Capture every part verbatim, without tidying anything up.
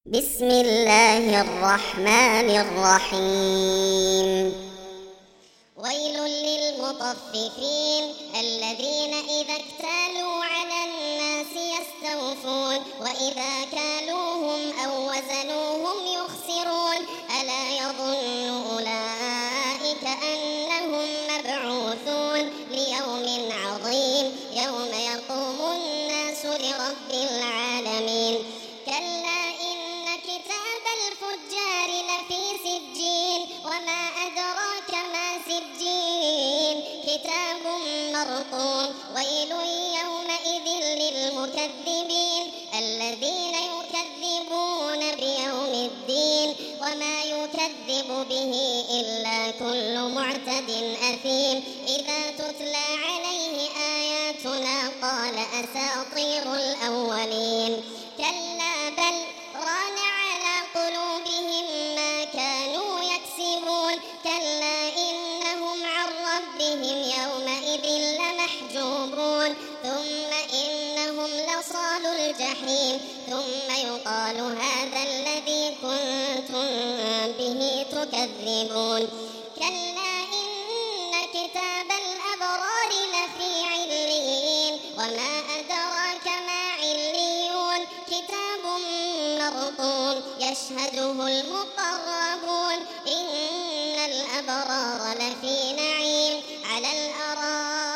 بسم الله الرحمن الرحيم. ويل للمطففين الذين إذا اكتالوا على الناس يستوفون وإذا كالوهم أو وزنوهم يخسرون ألا يظن أولئك أنهم مبعوثون ليوم عظيم يوم يقوم الناس لرب العالمين. كلا كتاب الفجار لفي سجين وما أدراك ما سجين كتاب مرقوم. ويل يومئذ للمكذبين الذين يكذبون بيوم الدين وما يكذب به إلا كل معتد أثيم إذا تتلى عليه آياتنا قال أساطير الأولين. كلا بل ران على قلوبهم ما كانوا يكسبون. كلا إنهم عن ربهم يومئذ لمحجوبون ثم إنهم لصال الجحيم ثم يقال هذا الذي كنتم به تكذبون. كلا إن كتاب الأبرار لفي عليين وما أدراك ما عليون كتاب مرقوم يشهده المقربون إن الأبرار لفي نعيم على الأرائك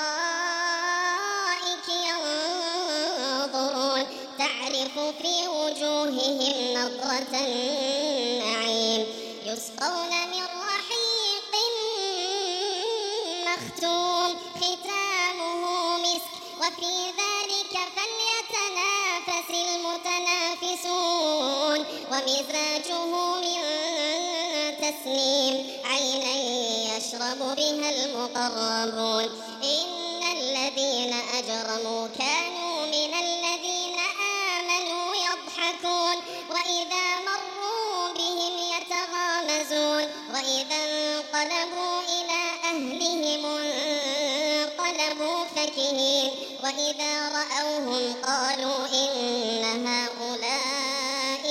ينظرون تعرف في وجوههم نضرة النعيم يسقون من رحيق مختوم ختامه مسك وفي ذلك فليتنافس المتنافسون ومزاجه من تسنيم عينا يشرب بها المقربون. إن الذين أجرموا كانوا من الذين آمنوا يضحكون وإذا مروا بهم يتغامزون وإذا انقلبوا إلى أهلهم انقلبوا فكهين وإذا رأوهم قالوا إن هؤلاء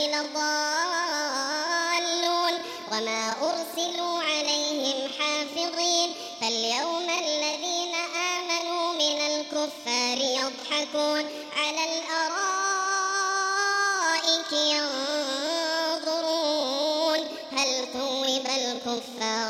لضالون وما أرسلوا عليهم حافظين. فاليوم الذين آمنوا من الكفار يضحكون على الأرائك ينظرون هل ثوب الكفار